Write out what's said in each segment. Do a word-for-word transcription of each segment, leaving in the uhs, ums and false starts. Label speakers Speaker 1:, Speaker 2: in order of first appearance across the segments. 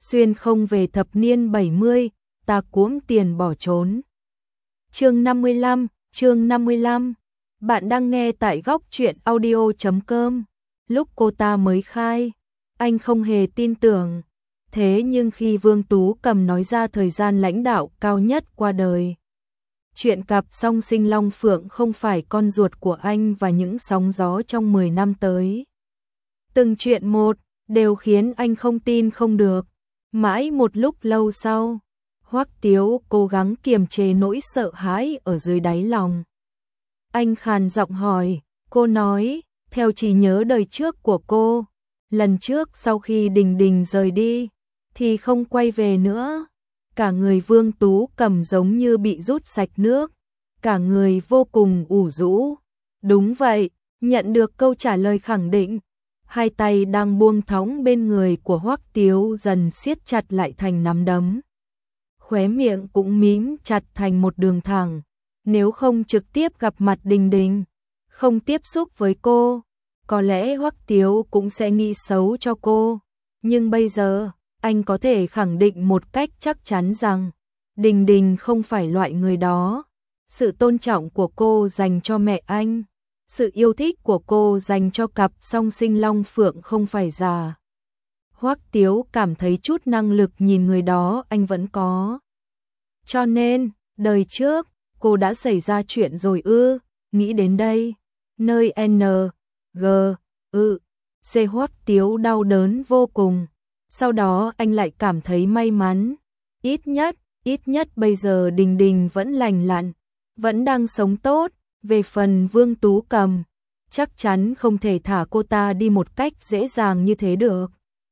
Speaker 1: xuyên không về thập niên bảy mươi, ta cuỗm tiền bỏ trốn. Chương năm mươi lăm, chương năm mươi lăm. Bạn đang nghe tại góc truyện audio chấm com. Lúc cô ta mới khai, anh không hề tin tưởng. Thế nhưng khi Vương Tú Cầm nói ra thời gian lãnh đạo cao nhất qua đời, chuyện cặp song sinh Long Phượng không phải con ruột của anh và những sóng gió trong mười năm tới, từng chuyện một đều khiến anh không tin không được. Mãi một lúc lâu sau, Hoắc Tiếu cố gắng kiềm chế nỗi sợ hãi ở dưới đáy lòng. Anh khàn giọng hỏi, cô nói, theo trí nhớ đời trước của cô, lần trước sau khi Đình Đình rời đi, thì không quay về nữa. Cả người Vương Tú Cầm giống như bị rút sạch nước, cả người vô cùng ủ rũ. Đúng vậy, nhận được câu trả lời khẳng định. Hai tay đang buông thõng bên người của Hoắc Tiếu dần siết chặt lại thành nắm đấm. Khóe miệng cũng mím chặt thành một đường thẳng. Nếu không trực tiếp gặp mặt Đình Đình, không tiếp xúc với cô, có lẽ Hoắc Tiếu cũng sẽ nghĩ xấu cho cô. Nhưng bây giờ, anh có thể khẳng định một cách chắc chắn rằng Đình Đình không phải loại người đó. Sự tôn trọng của cô dành cho mẹ anh, sự yêu thích của cô dành cho cặp song sinh Long Phượng không phải giả. Hoắc Tiếu cảm thấy chút năng lực nhìn người đó anh vẫn có. Cho nên, đời trước, cô đã xảy ra chuyện rồi ư? Nghĩ đến đây, nơi N, G, ư, C Hoắc Tiếu đau đớn vô cùng. Sau đó anh lại cảm thấy may mắn. Ít nhất, ít nhất bây giờ Đình Đình vẫn lành lặn, vẫn đang sống tốt. Về phần Vương Tú Cầm, chắc chắn không thể thả cô ta đi một cách dễ dàng như thế được.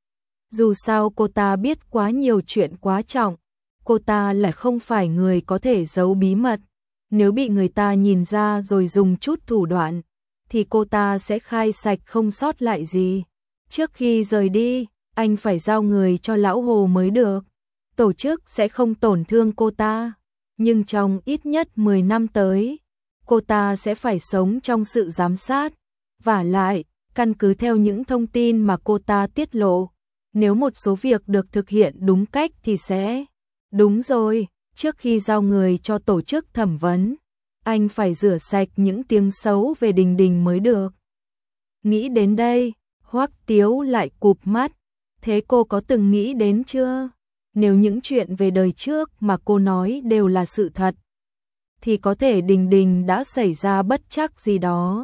Speaker 1: Dù sao cô ta biết quá nhiều chuyện quá trọng, cô ta lại không phải người có thể giấu bí mật. Nếu bị người ta nhìn ra rồi dùng chút thủ đoạn, thì cô ta sẽ khai sạch không sót lại gì. Trước khi rời đi, anh phải giao người cho lão Hồ mới được. Tổ chức sẽ không tổn thương cô ta, nhưng trong ít nhất mười năm tới, cô ta sẽ phải sống trong sự giám sát. Vả lại, căn cứ theo những thông tin mà cô ta tiết lộ, nếu một số việc được thực hiện đúng cách thì sẽ... Đúng rồi, trước khi giao người cho tổ chức thẩm vấn, anh phải rửa sạch những tiếng xấu về Đình Đình mới được. Nghĩ đến đây, Hoắc Tiếu lại cụp mắt. Thế cô có từng nghĩ đến chưa? Nếu những chuyện về đời trước mà cô nói đều là sự thật, thì có thể Đình Đình đã xảy ra bất trắc gì đó,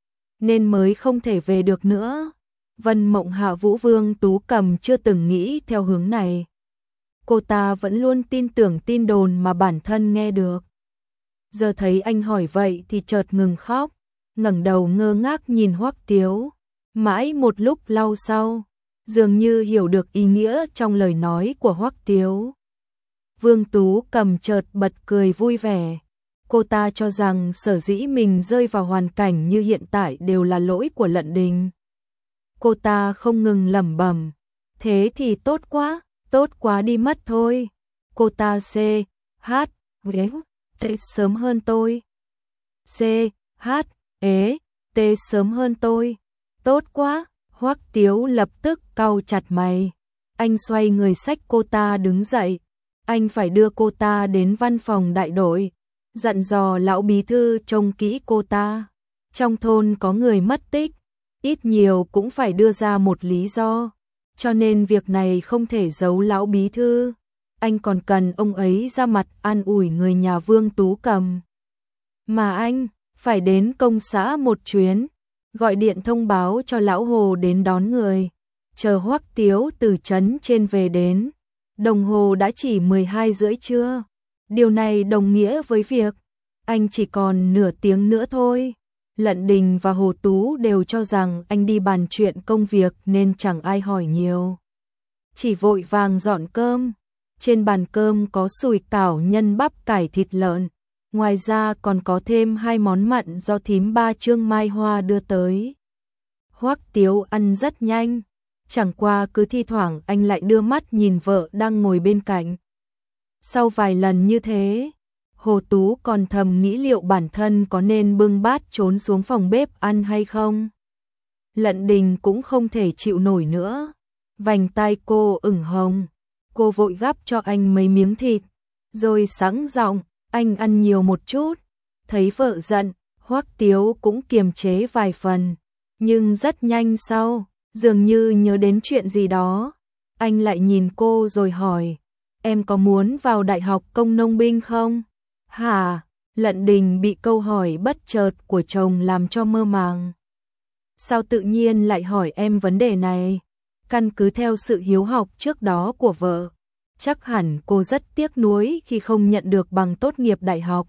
Speaker 1: nên mới không thể về được nữa. Vân Mộng Hạ Vũ Vương Tú Cầm chưa từng nghĩ theo hướng này. Cô ta vẫn luôn tin tưởng tin đồn mà bản thân nghe được. Giờ thấy anh hỏi vậy thì chợt ngừng khóc, ngẩng đầu ngơ ngác nhìn Hoắc Tiếu. Mãi một lúc lâu sau, dường như hiểu được ý nghĩa trong lời nói của Hoắc Tiếu. Vương Tú Cầm chợt bật cười vui vẻ. Cô ta cho rằng sở dĩ mình rơi vào hoàn cảnh như hiện tại đều là lỗi của Lận Đình. Cô ta không ngừng lẩm bẩm, thế thì tốt quá, tốt quá đi mất thôi. Cô ta C, H, ghé, T sớm hơn tôi. C, H, ế, T sớm hơn tôi. Tốt quá. Hoắc Tiếu lập tức cau chặt mày. Anh xoay người xách cô ta đứng dậy. Anh phải đưa cô ta đến văn phòng đại đội, dặn dò lão bí thư trông kỹ cô ta. Trong thôn có người mất tích, ít nhiều cũng phải đưa ra một lý do, cho nên việc này không thể giấu lão bí thư. Anh còn cần ông ấy ra mặt an ủi người nhà Vương Tú Cầm. Mà anh phải đến công xã một chuyến, gọi điện thông báo cho lão Hồ đến đón người. Chờ Hoắc Tiếu từ trấn trên về đến, đồng hồ đã chỉ mười hai rưỡi trưa. Điều này đồng nghĩa với việc anh chỉ còn nửa tiếng nữa thôi. Lận Đình và Hồ Tú đều cho rằng anh đi bàn chuyện công việc nên chẳng ai hỏi nhiều, chỉ vội vàng dọn cơm. Trên bàn cơm có sủi cảo nhân bắp cải thịt lợn, ngoài ra còn có thêm hai món mặn do thím Ba Trương Mai Hoa đưa tới. Hoắc Tiếu ăn rất nhanh, chẳng qua cứ thi thoảng anh lại đưa mắt nhìn vợ đang ngồi bên cạnh. Sau vài lần như thế, Hồ Tú còn thầm nghĩ liệu bản thân có nên bưng bát trốn xuống phòng bếp ăn hay không. Lận Đình cũng không thể chịu nổi nữa, vành tai cô ửng hồng, Cô vội gắp cho anh mấy miếng thịt, rồi sẵn giọng, anh ăn nhiều một chút. Thấy vợ giận, Hoắc Tiếu cũng kiềm chế vài phần, nhưng rất nhanh sau, dường như nhớ đến chuyện gì đó. Anh lại nhìn cô rồi hỏi, em có muốn vào Đại học Công nông binh không? Hả? Lận Đình bị câu hỏi bất chợt của chồng làm cho mơ màng. Sao tự nhiên lại hỏi em vấn đề này? Căn cứ theo sự hiếu học trước đó của vợ, chắc hẳn cô rất tiếc nuối khi không nhận được bằng tốt nghiệp đại học.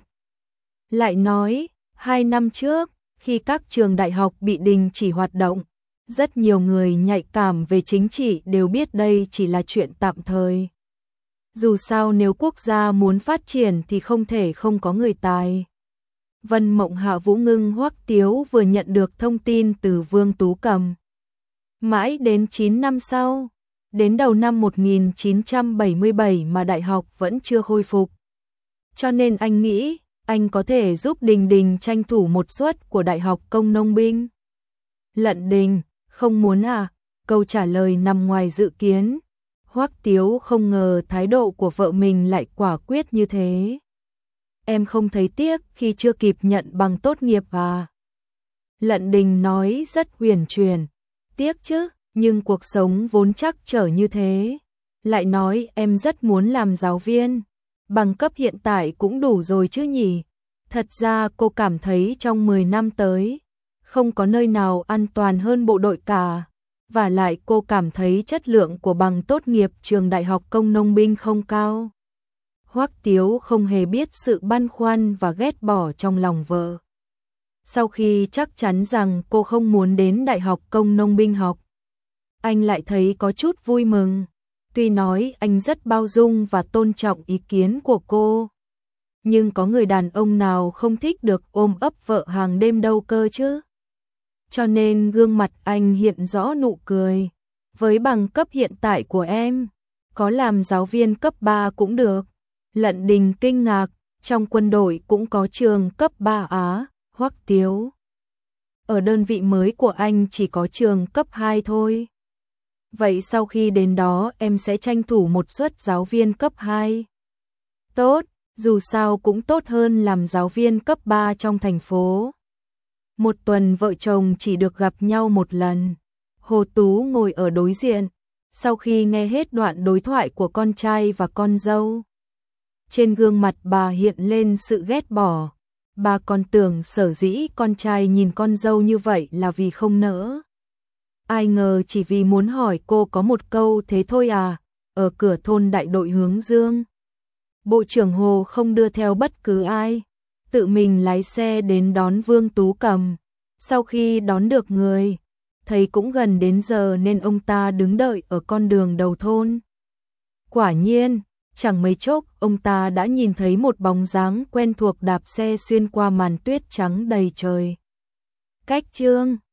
Speaker 1: Lại nói, hai năm trước, khi các trường đại học bị đình chỉ hoạt động, rất nhiều người nhạy cảm về chính trị đều biết đây chỉ là chuyện tạm thời. Dù sao nếu quốc gia muốn phát triển thì không thể không có người tài. Vân Mộng Hạ Vũ Ngưng Hoắc Tiếu vừa nhận được thông tin từ Vương Tú Cầm. Mãi đến chín năm sau, đến đầu năm một nghìn chín trăm bảy mươi bảy mà đại học vẫn chưa khôi phục. Cho nên anh nghĩ, anh có thể giúp Đình Đình tranh thủ một suất của Đại học Công nông binh. Lận Đình, không muốn à? Câu trả lời nằm ngoài dự kiến. Hoắc Tiếu không ngờ thái độ của vợ mình lại quả quyết như thế. Em không thấy tiếc khi chưa kịp nhận bằng tốt nghiệp à? Lận Đình nói rất huyền chuyển. Tiếc chứ, nhưng cuộc sống vốn trắc trở như thế. Lại nói em rất muốn làm giáo viên. Bằng cấp hiện tại cũng đủ rồi chứ nhỉ? Thật ra cô cảm thấy trong mười năm tới, không có nơi nào an toàn hơn bộ đội cả. Và lại cô cảm thấy chất lượng của bằng tốt nghiệp trường Đại học Công nông binh không cao. Hoắc Tiếu không hề biết sự băn khoăn và ghét bỏ trong lòng vợ. Sau khi chắc chắn rằng cô không muốn đến Đại học Công nông binh học, anh lại thấy có chút vui mừng. Tuy nói anh rất bao dung và tôn trọng ý kiến của cô, nhưng có người đàn ông nào không thích được ôm ấp vợ hàng đêm đâu cơ chứ. Cho nên gương mặt anh hiện rõ nụ cười. Với bằng cấp hiện tại của em, có làm giáo viên cấp ba cũng được. Lận Đình kinh ngạc, trong quân đội cũng có trường cấp ba á. Hoắc Tiếu, ở đơn vị mới của anh chỉ có trường cấp hai thôi. Vậy sau khi đến đó em sẽ tranh thủ một suất giáo viên cấp hai. Tốt, dù sao cũng tốt hơn làm giáo viên cấp ba trong thành phố. Một tuần vợ chồng chỉ được gặp nhau một lần. Hồ Tú ngồi ở đối diện, sau khi nghe hết đoạn đối thoại của con trai và con dâu. Trên gương mặt bà hiện lên sự ghét bỏ. Bà còn tưởng sở dĩ con trai nhìn con dâu như vậy là vì không nỡ. Ai ngờ chỉ vì muốn hỏi cô có một câu thế thôi à. Ở cửa thôn đại đội Hướng Dương, Bộ trưởng Hồ không đưa theo bất cứ ai, tự mình lái xe đến đón Vương Tú Cầm. Sau khi đón được người, thấy cũng gần đến giờ nên ông ta đứng đợi ở con đường đầu thôn. Quả nhiên, chẳng mấy chốc ông ta đã nhìn thấy một bóng dáng quen thuộc đạp xe xuyên qua màn tuyết trắng đầy trời. Cách Trương